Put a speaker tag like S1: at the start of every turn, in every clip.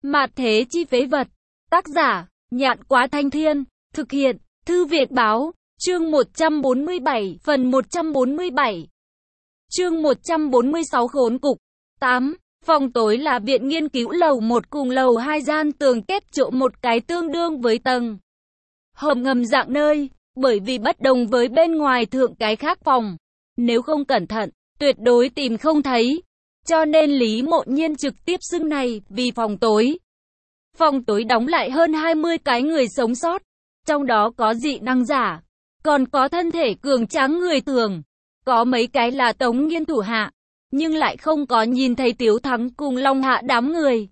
S1: Mạt thế chi phế vật. Tác giả, Nhạn Quá Thanh Thiên. Thực hiện, Thư Việt Báo. Chương 147, phần 147. Chương 146 khốn cục. 8. Phòng tối là viện nghiên cứu lầu 1 cùng lầu 2 gian tường kết trộm một cái tương đương với tầng hầm ngầm dạng nơi, bởi vì bất đồng với bên ngoài thượng cái khác phòng. Nếu không cẩn thận, tuyệt đối tìm không thấy. Cho nên Lý Mộ Nhiên trực tiếp xưng này vì phòng tối. Phòng tối đóng lại hơn 20 cái người sống sót. Trong đó có dị năng giả, còn có thân thể cường tráng người thường. Có mấy cái là Tống Nghiên thủ hạ, nhưng lại không có nhìn thấy Tiếu Thắng cùng Long Hạ đám người.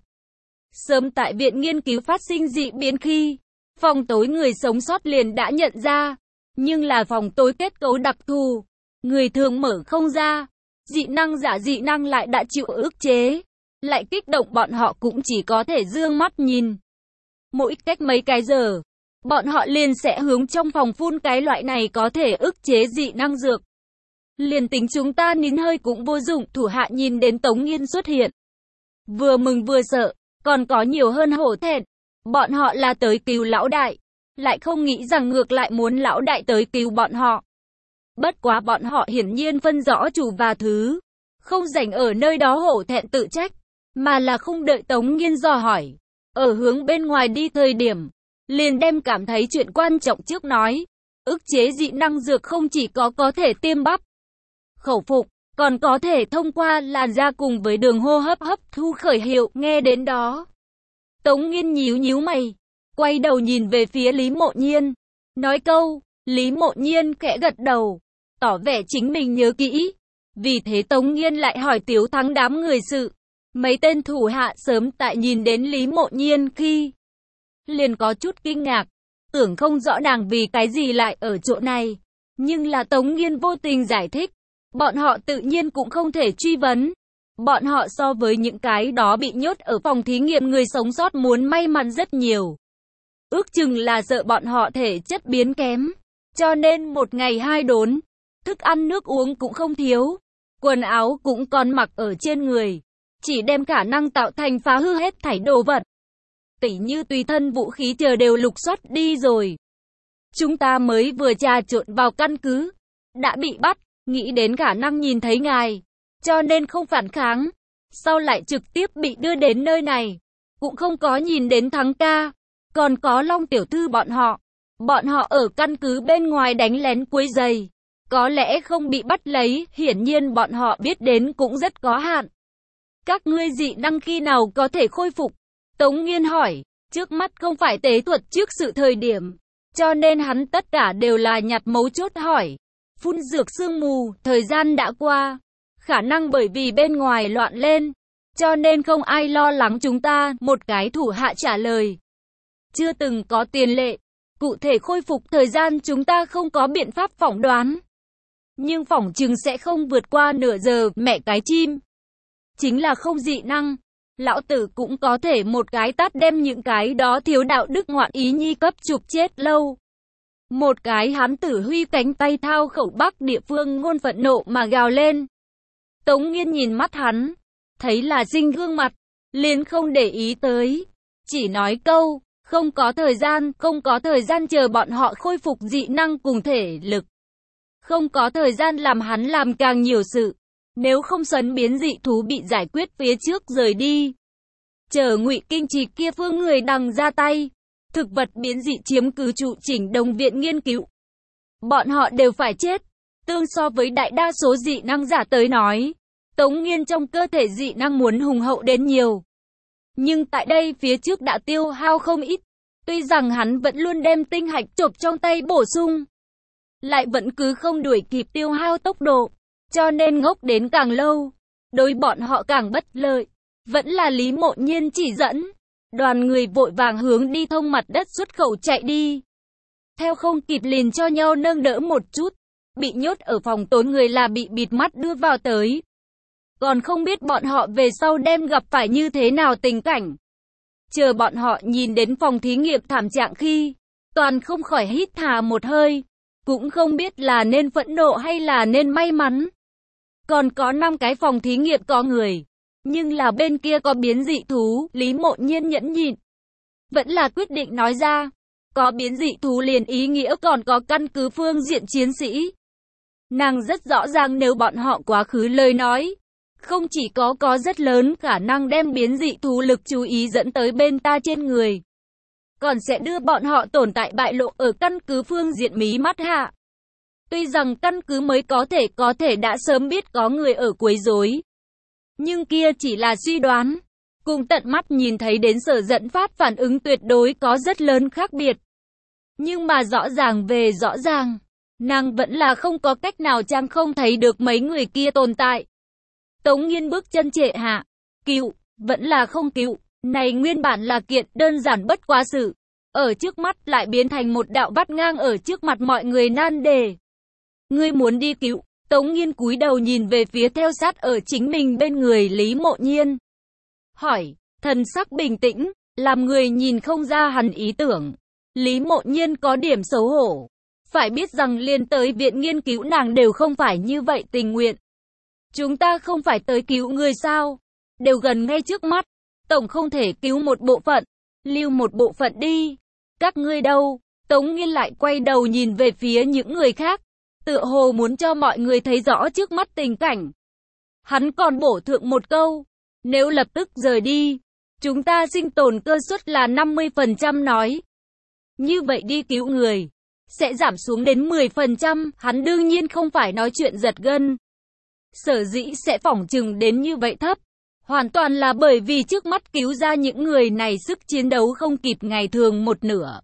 S1: Sớm tại viện nghiên cứu phát sinh dị biến khi phòng tối người sống sót liền đã nhận ra, nhưng là phòng tối kết cấu đặc thù, người thường mở không ra. Dị năng giả dị năng lại đã chịu ức chế, lại kích động bọn họ cũng chỉ có thể dương mắt nhìn. Mỗi cách mấy cái giờ, bọn họ liền sẽ hướng trong phòng phun cái loại này có thể ức chế dị năng dược. Liền tính chúng ta nín hơi cũng vô dụng, thủ hạ nhìn đến Tống Nghiên xuất hiện. Vừa mừng vừa sợ, còn có nhiều hơn hổ thẹn. Bọn họ là tới cứu lão đại, lại không nghĩ rằng ngược lại muốn lão đại tới cứu bọn họ. Bất quá bọn họ hiển nhiên phân rõ chủ và thứ, không rảnh ở nơi đó hổ thẹn tự trách, mà là không đợi Tống Nghiên dò hỏi. Ở hướng bên ngoài đi thời điểm, liền đem cảm thấy chuyện quan trọng trước nói. Ức chế dị năng dược không chỉ có thể tiêm bắp, khẩu phục, còn có thể thông qua làn da cùng với đường hô hấp hấp thu khởi hiệu. Nghe đến đó, Tống Nghiên nhíu nhíu mày, quay đầu nhìn về phía Lý Mộ Nhiên, nói câu. Lý Mộ Nhiên khẽ gật đầu, tỏ vẻ chính mình nhớ kỹ. Vì thế Tống Nghiên lại hỏi Tiếu Thắng đám người sự. Mấy tên thủ hạ sớm tại nhìn đến Lý Mộ Nhiên khi liền có chút kinh ngạc, tưởng không rõ nàng vì cái gì lại ở chỗ này. Nhưng là Tống Nghiên vô tình giải thích, bọn họ tự nhiên cũng không thể truy vấn. Bọn họ so với những cái đó bị nhốt ở phòng thí nghiệm người sống sót muốn may mắn rất nhiều. Ước chừng là sợ bọn họ thể chất biến kém, cho nên một ngày hai đốn, thức ăn nước uống cũng không thiếu, quần áo cũng còn mặc ở trên người, chỉ đem khả năng tạo thành phá hư hết thảy đồ vật. Tỉ như tùy thân vũ khí chờ đều lục soát đi rồi. Chúng ta mới vừa trà trộn vào căn cứ, đã bị bắt, nghĩ đến khả năng nhìn thấy ngài, cho nên không phản kháng. Sau lại trực tiếp bị đưa đến nơi này, cũng không có nhìn đến Thắng ca, còn có Long tiểu thư bọn họ. Bọn họ ở căn cứ bên ngoài đánh lén quấy rầy, có lẽ không bị bắt lấy, hiển nhiên bọn họ biết đến cũng rất có hạn. Các ngươi dị năng khi nào có thể khôi phục? Tống Nghiên hỏi, trước mắt không phải tế thuật trước sự thời điểm, cho nên hắn tất cả đều là nhặt mấu chốt hỏi. Phun dược sương mù, thời gian đã qua, khả năng bởi vì bên ngoài loạn lên, cho nên không ai lo lắng chúng ta, một cái thủ hạ trả lời. Chưa từng có tiền lệ, cụ thể khôi phục thời gian chúng ta không có biện pháp phỏng đoán. Nhưng phỏng chừng sẽ không vượt qua nửa giờ, mẹ cái chim. Chính là không dị năng, lão tử cũng có thể một cái tát đem những cái đó thiếu đạo đức ngoạn ý nhi cấp chụp chết lâu. Một cái hán tử huy cánh tay thao khẩu bắc địa phương ngôn phẫn nộ mà gào lên. Tống Nghiên nhìn mắt hắn, thấy là Dinh gương mặt, liền không để ý tới, chỉ nói câu, không có thời gian chờ bọn họ khôi phục dị năng cùng thể lực. Không có thời gian làm hắn làm càng nhiều sự, nếu không sấn biến dị thú bị giải quyết phía trước rời đi. Chờ Ngụy Kinh Trì kia phương người đằng ra tay, thực vật biến dị chiếm cứ trụ chỉnh đồng viện nghiên cứu. Bọn họ đều phải chết, tương so với đại đa số dị năng giả tới nói, Tống Nghiên trong cơ thể dị năng muốn hùng hậu đến nhiều. Nhưng tại đây phía trước đã tiêu hao không ít, tuy rằng hắn vẫn luôn đem tinh hạch chộp trong tay bổ sung, lại vẫn cứ không đuổi kịp tiêu hao tốc độ, cho nên ngốc đến càng lâu, đối bọn họ càng bất lợi. Vẫn là Lý Mộ Nhiên chỉ dẫn, đoàn người vội vàng hướng đi thông mặt đất xuất khẩu chạy đi. Theo không kịp liền cho nhau nâng đỡ một chút, bị nhốt ở phòng tối người là bị bịt mắt đưa vào tới. Còn không biết bọn họ về sau đem gặp phải như thế nào tình cảnh. Chờ bọn họ nhìn đến phòng thí nghiệm thảm trạng khi, toàn không khỏi hít thà một hơi, cũng không biết là nên phẫn nộ hay là nên may mắn. Còn có 5 cái phòng thí nghiệm có người, Nhưng là bên kia có biến dị thú, Lý Mộ Nhiên nhẫn nhịn. Vẫn là quyết định nói ra. Có biến dị thú liền ý nghĩa còn có căn cứ phương diện chiến sĩ. Nàng rất rõ ràng nếu bọn họ quá khứ lời nói. Không chỉ có rất lớn khả năng đem biến dị thú lực chú ý dẫn tới bên ta trên người. Còn sẽ đưa bọn họ tồn tại bại lộ ở căn cứ phương diện mí mắt hạ. Tuy rằng căn cứ mới có thể đã sớm biết có người ở quấy rối. Nhưng kia chỉ là suy đoán. Cùng tận mắt nhìn thấy đến Sở Dẫn Phát phản ứng tuyệt đối có rất lớn khác biệt. Nhưng mà rõ ràng về rõ ràng, nàng vẫn là không có cách nào trang không thấy được mấy người kia tồn tại. Tống Nghiên bước chân trệ hạ, cứu, vẫn là không cứu, này nguyên bản là kiện đơn giản bất quá sự. Ở trước mắt lại biến thành một đạo vắt ngang ở trước mặt mọi người nan đề. Ngươi muốn đi cứu, Tống Nghiên cúi đầu nhìn về phía theo sát ở chính mình bên người Lý Mộ Nhiên. Hỏi, thần sắc bình tĩnh, làm người nhìn không ra hắn ý tưởng. Lý Mộ Nhiên có điểm xấu hổ. Phải biết rằng liên tới viện nghiên cứu nàng đều không phải như vậy tình nguyện. Chúng ta không phải tới cứu người sao? Đều gần ngay trước mắt. Tổng không thể cứu một bộ phận. Lưu một bộ phận đi. Các ngươi đâu? Tống Nghiên lại quay đầu nhìn về phía những người khác. Tựa hồ muốn cho mọi người thấy rõ trước mắt tình cảnh. Hắn còn bổ thượng một câu. Nếu lập tức rời đi, chúng ta sinh tồn cơ suất là 50% nói. Như vậy đi cứu người, sẽ giảm xuống đến 10%, hắn đương nhiên không phải nói chuyện giật gân. Sở dĩ sẽ phỏng chừng đến như vậy thấp, hoàn toàn là bởi vì trước mắt cứu ra những người này sức chiến đấu không kịp ngày thường một nửa.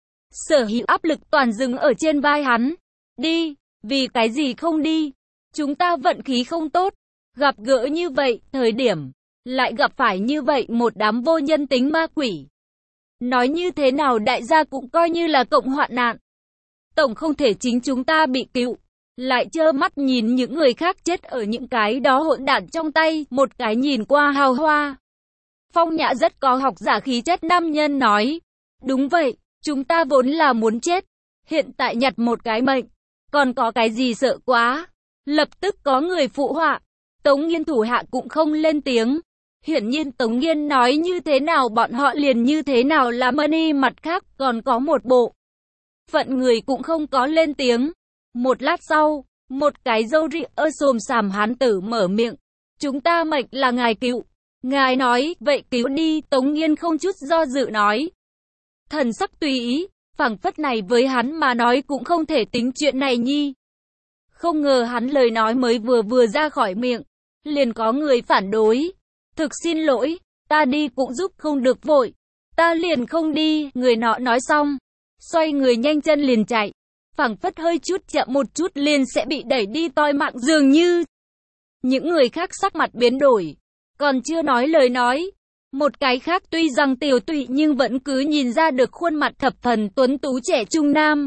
S1: Sở hữu áp lực toàn dừng ở trên vai hắn. Đi, vì cái gì không đi? Chúng ta vận khí không tốt, gặp gỡ như vậy, thời điểm, lại gặp phải như vậy một đám vô nhân tính ma quỷ. Nói như thế nào đại gia cũng coi như là cộng hoạn nạn. Tổng không thể chính chúng ta bị cứu, lại trơ mắt nhìn những người khác chết ở những cái đó hỗn đản trong tay, một cái nhìn qua hào hoa. Phong Nhã rất có học giả khí chất nam nhân nói. Đúng vậy, chúng ta vốn là muốn chết. Hiện tại nhặt một cái mệnh, còn có cái gì sợ quá. Lập tức có người phụ họa. Tống Nghiên thủ hạ cũng không lên tiếng. Hiển nhiên Tống Nghiên nói như thế nào bọn họ liền như thế nào làm ơn mặt khác còn có một bộ. Phận người cũng không có lên tiếng. Một lát sau, một cái râu ria xồm xàm hán tử mở miệng. Chúng ta mệnh là ngài cứu. Ngài nói, vậy cứu đi, Tống Nghiên không chút do dự nói. Thần sắc tùy ý, phảng phất này với hắn mà nói cũng không thể tính chuyện này nhi. Không ngờ hắn lời nói mới vừa ra khỏi miệng, liền có người phản đối. Thực xin lỗi, ta đi cũng giúp không được vội. Ta liền không đi, người nọ nói xong. Xoay người nhanh chân liền chạy. Phảng phất hơi chút chậm một chút liền sẽ bị đẩy đi toi mạng dường như. Những người khác sắc mặt biến đổi. Còn chưa nói lời nói. Một cái khác tuy rằng tiểu tụy nhưng vẫn cứ nhìn ra được khuôn mặt thập phần tuấn tú trẻ trung nam.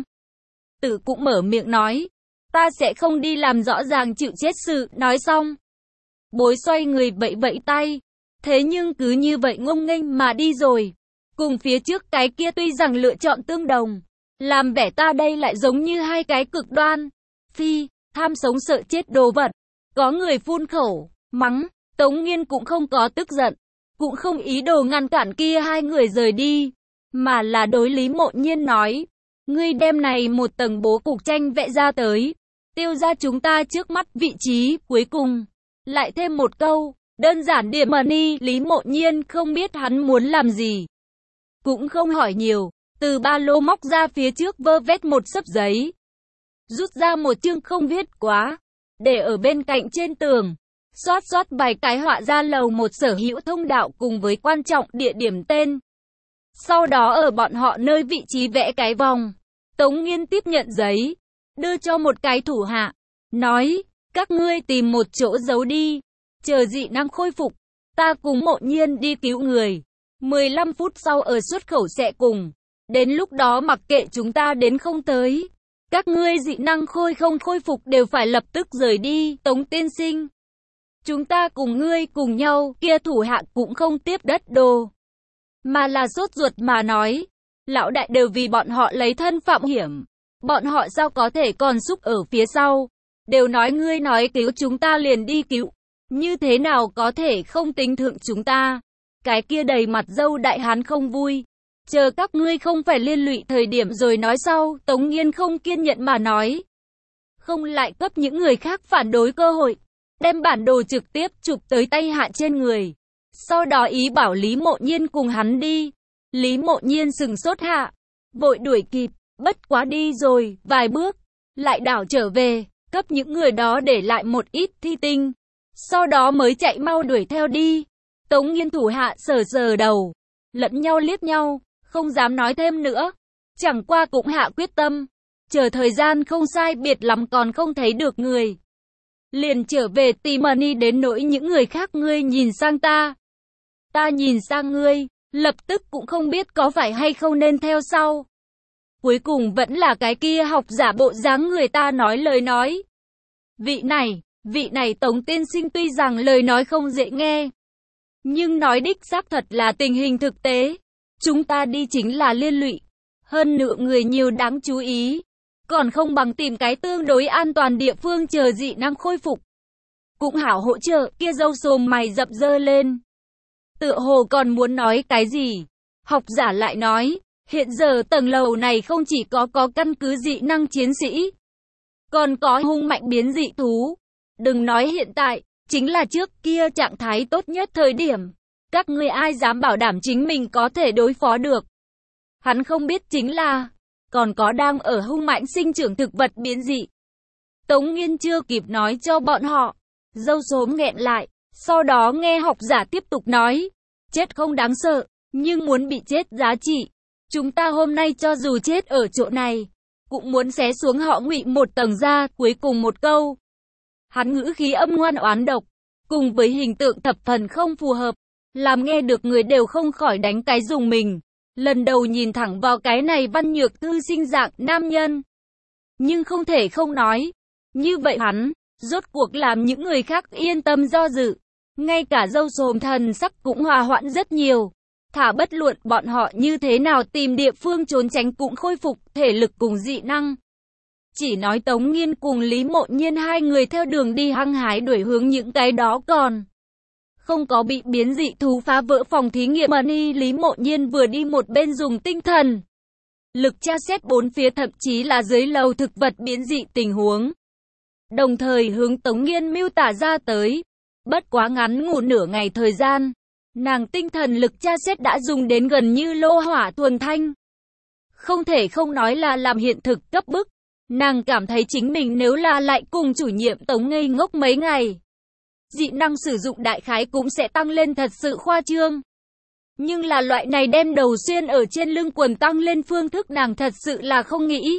S1: Tử cũng mở miệng nói. Ta sẽ không đi làm rõ ràng chịu chết sự, nói xong. Bối xoay người vẫy vẫy tay. Thế nhưng cứ như vậy ngông nghênh mà đi rồi. Cùng phía trước cái kia tuy rằng lựa chọn tương đồng. Làm vẻ ta đây lại giống như hai cái cực đoan. Phi, tham sống sợ chết đồ vật. Có người phun khẩu, mắng. Tống Nghiên cũng không có tức giận. Cũng không ý đồ ngăn cản kia hai người rời đi. Mà là đối Lý Mộ Nhiên nói. Ngươi đem này một tầng bố cục tranh vẽ ra tới. Tiêu ra chúng ta trước mắt vị trí cuối cùng. Lại thêm một câu. Đơn giản điểm money. Lý Mộ Nhiên không biết hắn muốn làm gì. Cũng không hỏi nhiều. Từ ba lô móc ra phía trước vơ vét một xấp giấy. Rút ra một chương không viết quá. Để ở bên cạnh trên tường. Xoát xoát vài cái họa ra lầu một sở hữu thông đạo cùng với quan trọng địa điểm tên. Sau đó ở bọn họ nơi vị trí vẽ cái vòng. Tống Nghiên tiếp nhận giấy. Đưa cho một cái thủ hạ. Nói, các ngươi tìm một chỗ giấu đi. Chờ dị năng khôi phục. Ta cùng Mộ Nhiên đi cứu người. 15 phút sau ở xuất khẩu sẽ cùng. Đến lúc đó mặc kệ chúng ta đến không tới. Các ngươi dị năng không khôi phục đều phải lập tức rời đi. Tống tiên sinh. Chúng ta cùng ngươi cùng nhau, kia thủ hạ cũng không tiếp đất đồ. Mà là sốt ruột mà nói. Lão đại đều vì bọn họ lấy thân phạm hiểm. Bọn họ sao có thể còn xúc ở phía sau. Đều nói ngươi nói cứu chúng ta liền đi cứu. Như thế nào có thể không tính thượng chúng ta? Cái kia đầy mặt dâu đại hán không vui. Chờ các ngươi không phải liên lụy thời điểm rồi nói sau, Tống Nghiên không kiên nhẫn mà nói. Không lại cấp những người khác phản đối cơ hội. Đem bản đồ trực tiếp chụp tới tay hạ trên người. Sau đó ý bảo Lý Mộ Nhiên cùng hắn đi. Lý Mộ Nhiên sừng sốt hạ. Vội đuổi kịp, bất quá đi rồi, vài bước. Lại đảo trở về, cấp những người đó để lại một ít thi tinh. Sau đó mới chạy mau đuổi theo đi. Tống Nghiên thủ hạ sờ sờ đầu. Lẫn nhau liếc nhau, không dám nói thêm nữa. Chẳng qua cũng hạ quyết tâm. Chờ thời gian không sai biệt lắm còn không thấy được người. Liền trở về tìm Mani đến nỗi những người khác ngươi nhìn sang ta. Ta nhìn sang ngươi, lập tức cũng không biết có phải hay không nên theo sau. Cuối cùng vẫn là cái kia học giả bộ dáng người ta nói lời nói. Vị này Tống tiên sinh tuy rằng lời nói không dễ nghe. Nhưng nói đích xác thật là tình hình thực tế. Chúng ta đi chính là liên lụy. Hơn nữa người nhiều đáng chú ý. Còn không bằng tìm cái tương đối an toàn địa phương chờ dị năng khôi phục. Cũng hảo hỗ trợ, kia dâu xồm mày rậm dơ lên. Tựa hồ còn muốn nói cái gì? Học giả lại nói, hiện giờ tầng lầu này không chỉ có căn cứ dị năng chiến sĩ. Còn có hung mạnh biến dị thú. Đừng nói hiện tại, chính là trước kia trạng thái tốt nhất thời điểm. Các ngươi ai dám bảo đảm chính mình có thể đối phó được. Hắn không biết chính là, còn có đang ở hung mạnh sinh trưởng thực vật biến dị. Tống Nghiên chưa kịp nói cho bọn họ. Dâu xồm nghẹn lại, sau đó nghe học giả tiếp tục nói. Chết không đáng sợ, nhưng muốn bị chết giá trị. Chúng ta hôm nay cho dù chết ở chỗ này, cũng muốn xé xuống họ Ngụy một tầng da. Cuối cùng một câu. Hắn ngữ khí âm ngoan oán độc, cùng với hình tượng thập phần không phù hợp, làm nghe được người đều không khỏi đánh cái rùng mình. Lần đầu nhìn thẳng vào cái này văn nhược thư sinh dạng nam nhân. Nhưng không thể không nói. Như vậy hắn, rốt cuộc làm những người khác yên tâm do dự. Ngay cả dâu xồm thần sắc cũng hòa hoãn rất nhiều. Thả bất luận bọn họ như thế nào tìm địa phương trốn tránh cũng khôi phục thể lực cùng dị năng. Chỉ nói Tống Nghiên cùng Lý Mộ Nhiên hai người theo đường đi hăng hái đuổi hướng những cái đó còn không có bị biến dị thú phá vỡ phòng thí nghiệm. Mani Lý Mộ Nhiên vừa đi một bên dùng tinh thần lực tra xét bốn phía, thậm chí là dưới lầu thực vật biến dị tình huống. Đồng thời hướng Tống Nghiên miêu tả ra tới. Bất quá ngắn ngủn nửa ngày thời gian, nàng tinh thần lực tra xét đã dùng đến gần như lô hỏa thuần thanh. Không thể không nói là làm hiện thực cấp bức. Nàng cảm thấy chính mình nếu là lại cùng chủ nhiệm Tống ngây ngốc mấy ngày, dị năng sử dụng đại khái cũng sẽ tăng lên thật sự khoa trương. Nhưng là loại này đem đầu xuyên ở trên lưng quần tăng lên phương thức nàng thật sự là không nghĩ.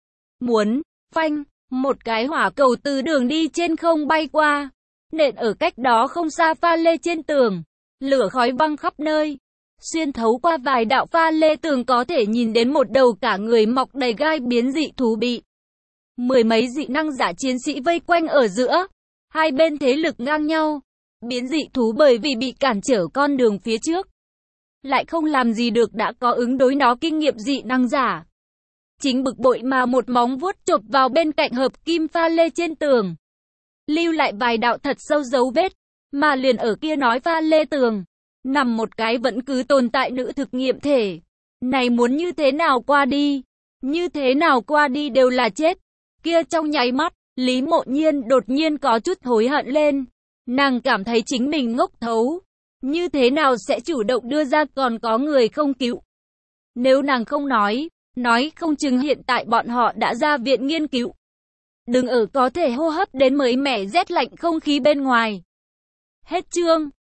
S1: Muốn, phanh, một cái hỏa cầu từ đường đi trên không bay qua, nện ở cách đó không xa pha lê trên tường, lửa khói văng khắp nơi. Xuyên thấu qua vài đạo pha lê tường có thể nhìn đến một đầu cả người mọc đầy gai biến dị thú bị mười mấy dị năng giả chiến sĩ vây quanh ở giữa. Hai bên thế lực ngang nhau. Biến dị thú bởi vì bị cản trở con đường phía trước, lại không làm gì được đã có ứng đối nó kinh nghiệm dị năng giả. Chính bực bội mà một móng vuốt chộp vào bên cạnh hợp kim pha lê trên tường, lưu lại vài đạo thật sâu dấu vết. Mà liền ở kia nói pha lê tường, nằm một cái vẫn cứ tồn tại nữ thực nghiệm thể. Này muốn như thế nào qua đi? Như thế nào qua đi đều là chết. Kia trong nháy mắt, Lý Mộ Nhiên đột nhiên có chút hối hận lên. Nàng cảm thấy chính mình ngốc thấu. Như thế nào sẽ chủ động đưa ra còn có người không cứu? Nếu nàng không nói không chừng hiện tại bọn họ đã ra viện nghiên cứu. Đừng ở có thể hô hấp đến mới mẻ rét lạnh không khí bên ngoài. Hết chương.